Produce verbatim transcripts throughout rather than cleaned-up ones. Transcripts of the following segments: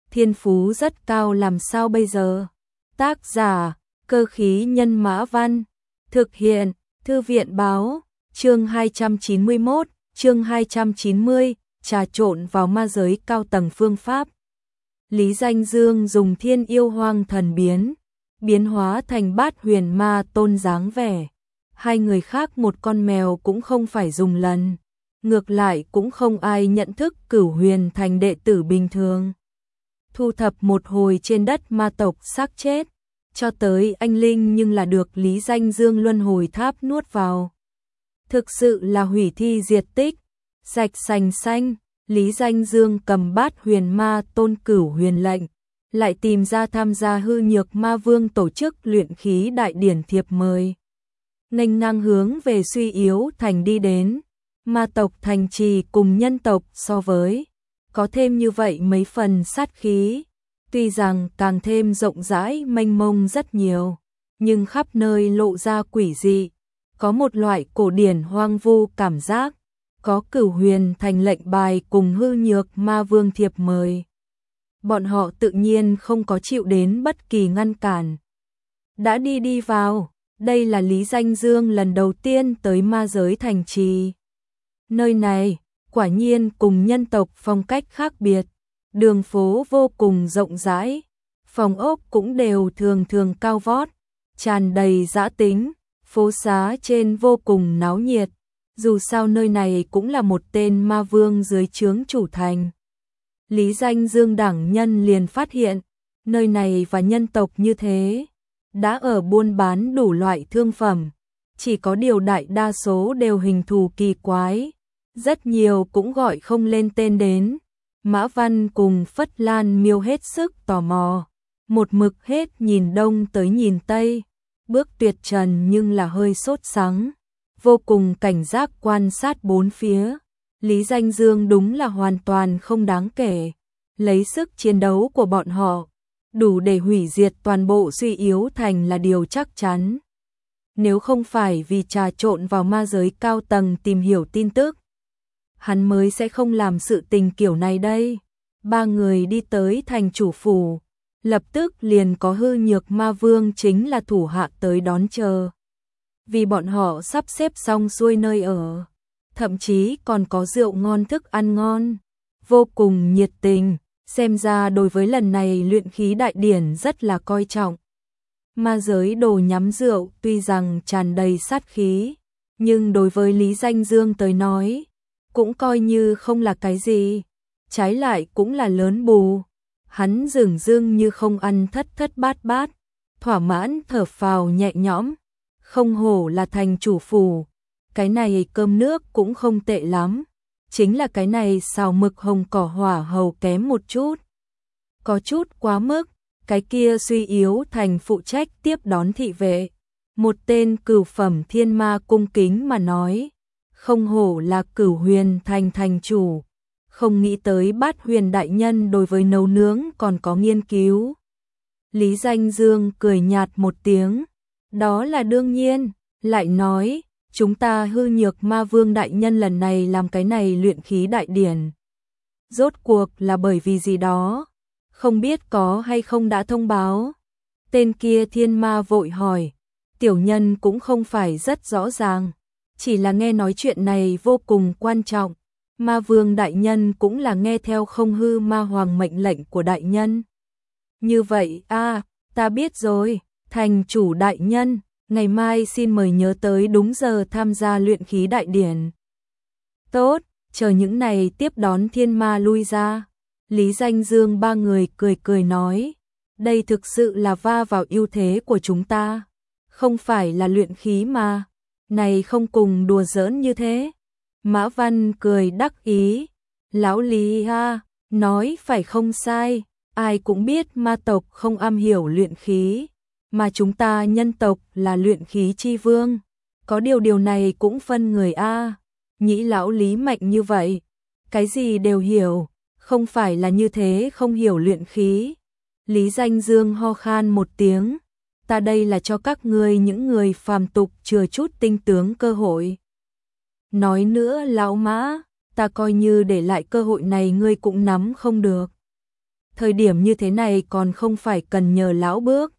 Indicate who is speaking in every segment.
Speaker 1: thiên phú rất cao làm sao bây giờ? Tác giả, Cơ khí nhân Mã Văn. Thực hiện, Thư viện báo, chương hai trăm chín mươi mốt, chương hai trăm chín mươi, trà trộn vào ma giới cao tầng phương pháp. Lý Danh Dương dùng thiên yêu hoang thần biến, biến hóa thành bát huyền ma tôn dáng vẻ. Hai người khác một con mèo cũng không phải dùng lần. Ngược lại cũng không ai nhận thức Cửu Huyền thành đệ tử bình thường. Thu thập một hồi trên đất ma tộc xác chết, cho tới anh linh nhưng là được Lý Danh Dương luân hồi tháp nuốt vào. Thực sự là hủy thi diệt tích, sạch sành xanh. Lý Danh Dương cầm bát huyền ma tôn Cửu Huyền lệnh, lại tìm ra tham gia hư nhược ma vương tổ chức luyện khí đại điển thiệp mời. Nghênh ngang hướng về suy yếu thành đi đến. Ma tộc thành trì cùng nhân tộc so với, có thêm như vậy mấy phần sát khí, tuy rằng càng thêm rộng rãi mênh mông rất nhiều, nhưng khắp nơi lộ ra quỷ dị, có một loại cổ điển hoang vu cảm giác, có Cửu Huyền thành lệnh bài cùng hư nhược ma vương thiệp mời. Bọn họ tự nhiên không có chịu đến bất kỳ ngăn cản. Đã đi đi vào, đây là Lý Danh Dương lần đầu tiên tới ma giới thành trì. Nơi này, quả nhiên cùng nhân tộc phong cách khác biệt, đường phố vô cùng rộng rãi, phòng ốc cũng đều thường thường cao vót, tràn đầy dã tính, phố xá trên vô cùng náo nhiệt, dù sao nơi này cũng là một tên ma vương dưới trướng chủ thành. Lý Danh Dương đẳng nhân liền phát hiện, nơi này và nhân tộc như thế, đã ở buôn bán đủ loại thương phẩm, chỉ có điều đại đa số đều hình thù kỳ quái. Rất nhiều cũng gọi không lên tên đến. Mã Văn cùng Phất Lan Miêu hết sức tò mò, một mực hết nhìn đông tới nhìn tây, bước tuyệt trần nhưng là hơi sốt sắng, vô cùng cảnh giác quan sát bốn phía. Lý Danh Dương đúng là hoàn toàn không đáng kể, lấy sức chiến đấu của bọn họ, đủ để hủy diệt toàn bộ suy yếu thành là điều chắc chắn. Nếu không phải vì trà trộn vào ma giới cao tầng tìm hiểu tin tức, hắn mới sẽ không làm sự tình kiểu này đây. Ba người đi tới thành chủ phủ, lập tức liền có hư nhược ma vương chính là thủ hạ tới đón chờ. Vì bọn họ sắp xếp xong xuôi nơi ở, thậm chí còn có rượu ngon thức ăn ngon, vô cùng nhiệt tình, xem ra đối với lần này luyện khí đại điển rất là coi trọng. Ma giới đồ nhắm rượu tuy rằng tràn đầy sát khí, nhưng đối với Lý Danh Dương tới nói, cũng coi như không là cái gì, trái lại cũng là lớn bù. Hắn dửng dưng như không ăn thất thất bát bát, thỏa mãn thở phào nhẹ nhõm, không hổ là thành chủ phủ, cái này cơm nước cũng không tệ lắm, chính là cái này xào mực hồng cỏ hỏa hầu kém một chút, có chút quá mức. Cái kia suy yếu thành phụ trách tiếp đón thị vệ, một tên cửu phẩm thiên ma cung kính mà nói, không hổ là Cửu Huyền thành thành chủ, không nghĩ tới bát huyền đại nhân đối với nấu nướng còn có nghiên cứu. Lý Danh Dương cười nhạt một tiếng, đó là đương nhiên, lại nói, chúng ta hư nhược ma vương đại nhân lần này làm cái này luyện khí đại điển. Rốt cuộc là bởi vì gì đó, không biết có hay không đã thông báo. Tên kia thiên ma vội hỏi, tiểu nhân cũng không phải rất rõ ràng, chỉ là nghe nói chuyện này vô cùng quan trọng, ma vương đại nhân cũng là nghe theo không hư ma hoàng mệnh lệnh của đại nhân. Như vậy a à, ta biết rồi, thành chủ đại nhân, ngày mai xin mời nhớ tới đúng giờ tham gia luyện khí đại điển. Tốt, chờ những này tiếp đón thiên ma lui ra. Lý Danh Dương ba người cười cười nói, đây thực sự là va vào ưu thế của chúng ta, không phải là luyện khí mà, này không cùng đùa giỡn như thế. Mã Văn cười đắc ý, lão Lý ha, nói phải không sai, ai cũng biết ma tộc không am hiểu luyện khí, mà chúng ta nhân tộc là luyện khí chi vương, có điều điều này cũng phân người a. Nhĩ lão Lý mạnh như vậy, cái gì đều hiểu. Không phải là như thế không hiểu luyện khí. Lý Danh Dương ho khan một tiếng, ta đây là cho các ngươi những người phàm tục chừa chút tinh tướng cơ hội. Nói nữa lão Mã, ta coi như để lại cơ hội này ngươi cũng nắm không được. thời điểm như thế này còn không phải cần nhờ lão bước.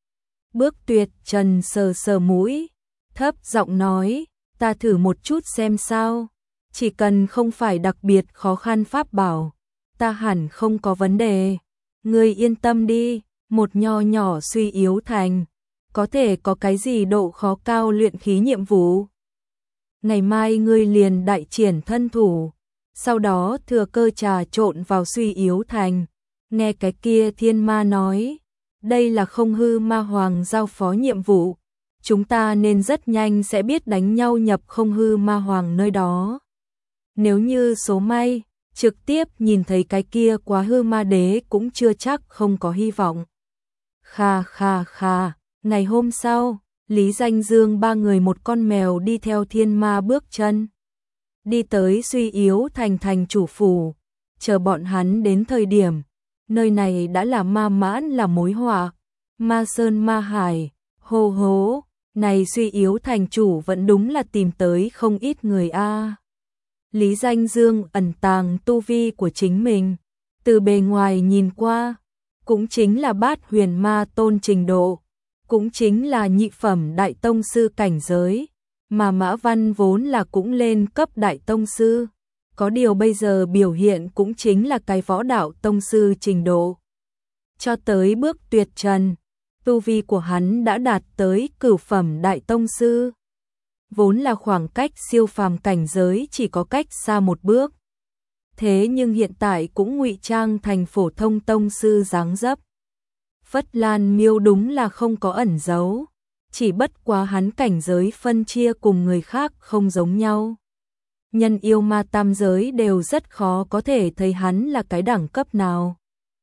Speaker 1: Bước Tuyệt Trần sờ sờ mũi, thấp giọng nói, ta thử một chút xem sao, chỉ cần không phải đặc biệt khó khăn pháp bảo, ta hẳn không có vấn đề. Ngươi yên tâm đi, một nho nhỏ suy yếu thành, có thể có cái gì độ khó cao luyện khí nhiệm vụ. Ngày mai ngươi liền đại triển thân thủ, sau đó thừa cơ trà trộn vào suy yếu thành. Nghe cái kia thiên ma nói, đây là không hư ma hoàng giao phó nhiệm vụ, chúng ta nên rất nhanh sẽ biết đánh nhau nhập không hư ma hoàng nơi đó. Nếu như số may, trực tiếp nhìn thấy cái kia quá hư ma đế cũng chưa chắc không có hy vọng. Kha kha kha, ngày hôm sau, Lý Danh Dương ba người một con mèo đi theo thiên ma bước chân. Đi tới suy yếu thành thành chủ phủ, chờ bọn hắn đến thời điểm. Nơi này đã là ma mãn là mối họa, ma sơn ma hải, hô hố, này suy yếu thành chủ vẫn đúng là tìm tới không ít người a. Lý Danh Dương ẩn tàng tu vi của chính mình, từ bề ngoài nhìn qua, cũng chính là bát huyền ma tôn trình độ, cũng chính là nhị phẩm đại tông sư cảnh giới, mà Mã Văn vốn là cũng lên cấp đại tông sư. Có điều bây giờ biểu hiện cũng chính là cái võ đạo tông sư trình độ. Cho tới bước Tuyệt Trần, tu vi của hắn đã đạt tới cửu phẩm đại tông sư. Vốn là khoảng cách siêu phàm cảnh giới chỉ có cách xa một bước. Thế nhưng hiện tại cũng ngụy trang thành phổ thông tông sư dáng dấp. Phất Lan Miêu đúng là không có ẩn giấu, chỉ bất quá hắn cảnh giới phân chia cùng người khác không giống nhau. Nhân yêu ma tam giới đều rất khó có thể thấy hắn là cái đẳng cấp nào.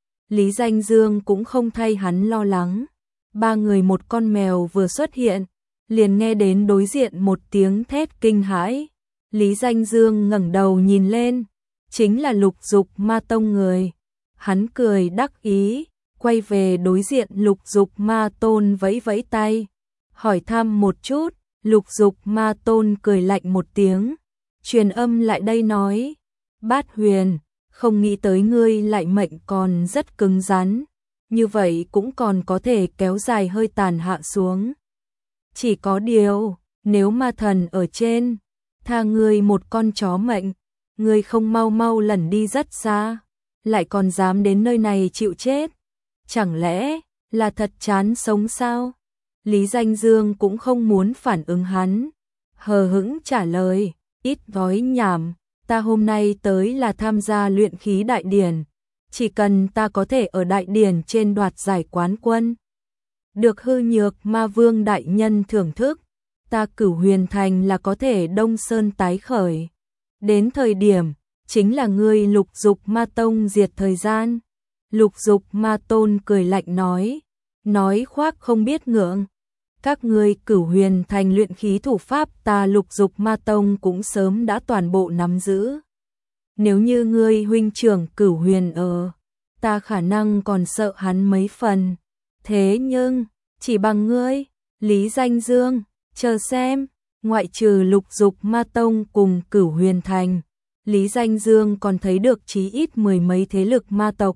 Speaker 1: Lý Danh Dương cũng không thay hắn lo lắng. Ba người một con mèo vừa xuất hiện, liền nghe đến đối diện một tiếng thét kinh hãi. Lý Danh Dương ngẩng đầu nhìn lên, chính là Lục Dục Ma Tông người. Hắn cười đắc ý, quay về đối diện Lục Dục Ma Tôn vẫy vẫy tay, hỏi thăm một chút. Lục Dục Ma Tôn cười lạnh một tiếng, truyền âm lại đây nói, Bát Huyền, không nghĩ tới ngươi lại mệnh còn rất cứng rắn, như vậy cũng còn có thể kéo dài hơi tàn hạ xuống. Chỉ có điều, nếu ma thần ở trên, tha ngươi một con chó mệnh, ngươi không mau mau lẩn đi rất xa, lại còn dám đến nơi này chịu chết, chẳng lẽ là thật chán sống sao? Lý Danh Dương cũng không muốn phản ứng hắn, hờ hững trả lời, ít nói nhảm, ta hôm nay tới là tham gia luyện khí đại điển, chỉ cần ta có thể ở đại điển trên đoạt giải quán quân, được hư nhược ma vương đại nhân thưởng thức, ta Cửu Huyền Thành là có thể đông sơn tái khởi. Đến thời điểm, chính là ngươi Lục Dục Ma Tông diệt thời gian. Lục Dục Ma Tôn cười lạnh nói, nói khoác không biết ngượng. Các ngươi Cửu Huyền Thành luyện khí thủ pháp ta Lục Dục Ma Tông cũng sớm đã toàn bộ nắm giữ. Nếu như ngươi huynh trưởng Cửu Huyền ở, ta khả năng còn sợ hắn mấy phần. Thế nhưng, chỉ bằng ngươi, Lý Danh Dương, chờ xem, ngoại trừ Lục Dục Ma Tông cùng Cửu Huyền Thành, Lý Danh Dương còn thấy được chí ít mười mấy thế lực ma tộc.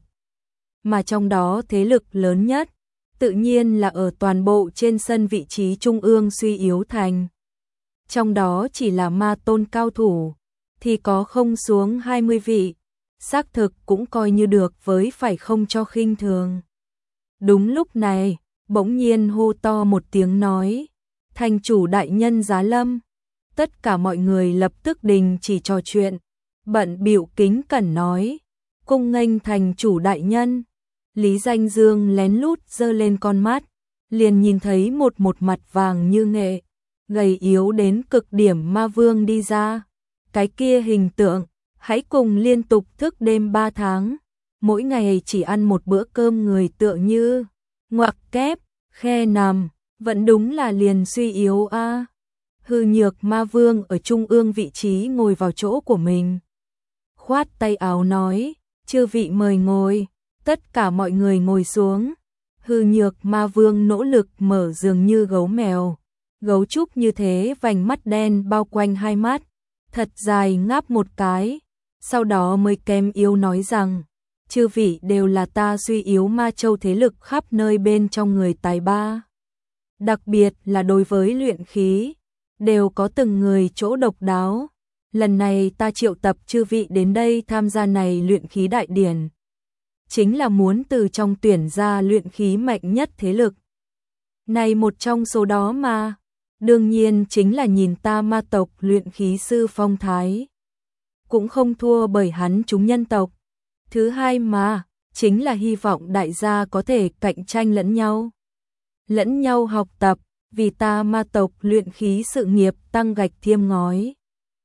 Speaker 1: Mà trong đó thế lực lớn nhất, tự nhiên là ở toàn bộ trên sân vị trí trung ương suy yếu thành. Trong đó chỉ là ma tôn cao thủ, thì có không xuống hai mươi vị, xác thực cũng coi như được với phải không cho khinh thường. Đúng lúc này, bỗng nhiên hô to một tiếng nói, thành chủ đại nhân giá lâm. Tất cả mọi người lập tức đình chỉ trò chuyện, bận bịu kính cẩn nói, cung nghênh thành chủ đại nhân. Lý Danh Dương lén lút giơ lên con mắt, liền nhìn thấy một một mặt vàng như nghệ, gầy yếu đến cực điểm ma vương đi ra. Cái kia hình tượng, hãy cùng liên tục thức đêm ba tháng, mỗi ngày chỉ ăn một bữa cơm người tựa như ngoặc kép, khe nằm, vẫn đúng là liền suy yếu a. À. Hư nhược ma vương ở trung ương vị trí ngồi vào chỗ của mình. Khoát tay áo nói, chư vị mời ngồi, tất cả mọi người ngồi xuống. Hư nhược ma vương nỗ lực mở dường như gấu mèo, gấu trúc như thế vành mắt đen bao quanh hai mắt, thật dài ngáp một cái, sau đó mới kém yếu nói rằng, chư vị đều là ta suy yếu ma châu thế lực khắp nơi bên trong người tài ba. Đặc biệt là đối với luyện khí, đều có từng người chỗ độc đáo. Lần này ta triệu tập chư vị đến đây tham gia này luyện khí đại điển, chính là muốn từ trong tuyển ra luyện khí mạnh nhất thế lực. Này một trong số đó mà, đương nhiên chính là nhìn ta ma tộc luyện khí sư phong thái. Cũng không thua bởi hắn chúng nhân tộc. Thứ hai mà, chính là hy vọng đại gia có thể cạnh tranh lẫn nhau. Lẫn nhau học tập, vì ta ma tộc luyện khí sự nghiệp tăng gạch thêm ngói.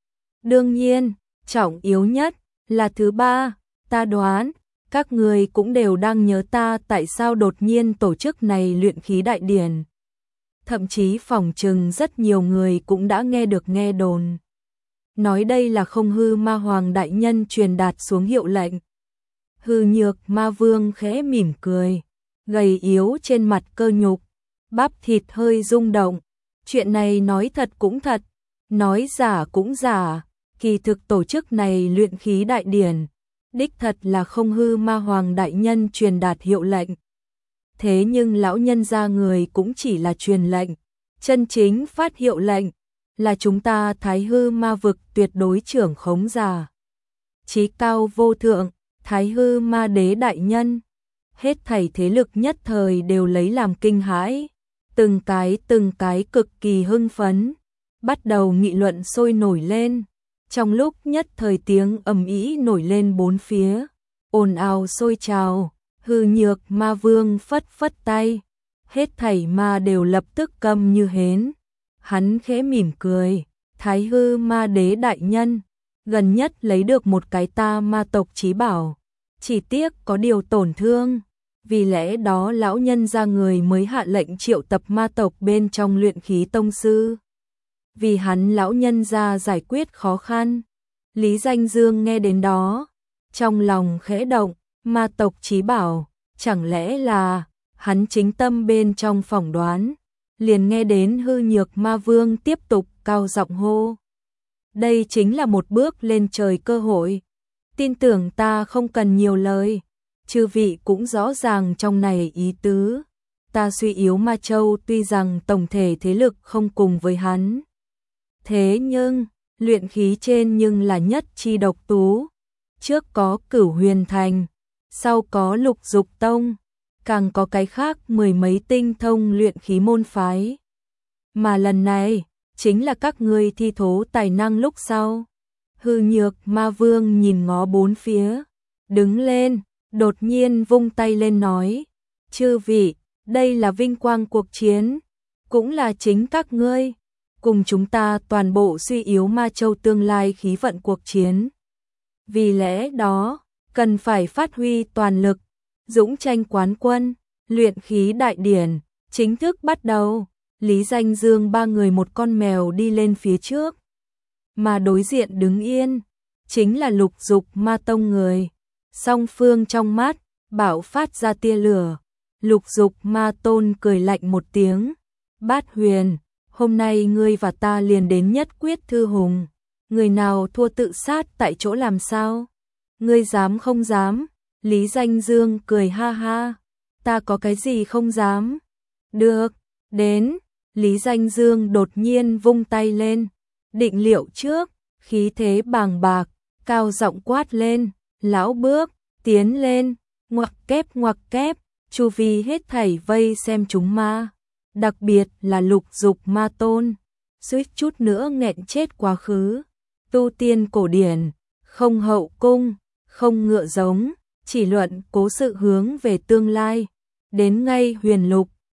Speaker 1: Đương nhiên, trọng yếu nhất là thứ ba, ta đoán, các người cũng đều đang nhớ ta tại sao đột nhiên tổ chức này luyện khí đại điển. Thậm chí phỏng chừng rất nhiều người cũng đã nghe được nghe đồn. Nói đây là không hư ma hoàng đại nhân truyền đạt xuống hiệu lệnh. Hư nhược ma vương khẽ mỉm cười, gầy yếu trên mặt cơ nhục, bắp thịt hơi rung động. Chuyện này nói thật cũng thật, nói giả cũng giả, kỳ thực tổ chức này luyện khí đại điển, đích thật là không hư ma hoàng đại nhân truyền đạt hiệu lệnh. Thế nhưng lão nhân gia người cũng chỉ là truyền lệnh, chân chính phát hiệu lệnh là chúng ta Thái hư ma vực tuyệt đối trưởng khống giả. Chí cao vô thượng, Thái hư ma đế đại nhân. Hết thảy thế lực nhất thời đều lấy làm kinh hãi, từng cái từng cái cực kỳ hưng phấn, bắt đầu nghị luận sôi nổi lên. Trong lúc nhất thời tiếng ầm ĩ nổi lên bốn phía, ồn ào sôi trào. Hư nhược ma vương phất phất tay, hết thảy ma đều lập tức câm như hến. Hắn khẽ mỉm cười, Thái hư ma đế đại nhân, gần nhất lấy được một cái ta ma tộc chí bảo, chỉ tiếc có điều tổn thương, vì lẽ đó lão nhân gia người mới hạ lệnh triệu tập ma tộc bên trong luyện khí tông sư. Vì hắn lão nhân gia giải quyết khó khăn. Lý Danh Dương nghe đến đó, trong lòng khẽ động. Ma tộc chí bảo, chẳng lẽ là hắn chính tâm bên trong phỏng đoán, liền nghe đến hư nhược ma vương tiếp tục cao giọng hô. Đây chính là một bước lên trời cơ hội, tin tưởng ta không cần nhiều lời, chư vị cũng rõ ràng trong này ý tứ. Ta suy yếu ma châu tuy rằng tổng thể thế lực không cùng với hắn, thế nhưng luyện khí trên nhưng là nhất chi độc tú, trước có Cửu Huyền Thành, sau có Lục Dục Tông, càng có cái khác mười mấy tinh thông luyện khí môn phái. Mà lần này, chính là các ngươi thi thố tài năng lúc sau. Hư nhược ma vương nhìn ngó bốn phía, đứng lên, đột nhiên vung tay lên nói, chư vị, đây là vinh quang cuộc chiến, cũng là chính các ngươi, cùng chúng ta toàn bộ suy yếu ma châu tương lai khí vận cuộc chiến. Vì lẽ đó, cần phải phát huy toàn lực, dũng tranh quán quân, luyện khí đại điển, chính thức bắt đầu. Lý Danh Dương ba người một con mèo đi lên phía trước, mà đối diện đứng yên, chính là Lục Dục ma tông người. Song phương trong mắt, bạo phát ra tia lửa. Lục Dục ma tôn cười lạnh một tiếng, Bát Huyền, hôm nay ngươi và ta liền đến nhất quyết thư hùng, người nào thua tự sát tại chỗ làm sao? Ngươi dám không dám? Lý Danh Dương cười ha ha, ta có cái gì không dám? Được, đến. Lý Danh Dương đột nhiên vung tay lên, định liệu trước, khí thế bàng bạc, cao giọng quát lên, lão bước, tiến lên, ngoặc kép ngoặc kép, chu vi hết thảy vây xem chúng ma, đặc biệt là Lục Dục ma tôn, suýt chút nữa nghẹn chết quá khứ. Tu tiên cổ điển, không hậu cung, không ngựa giống, chỉ luận cố sự hướng về tương lai, đến ngay huyền lục,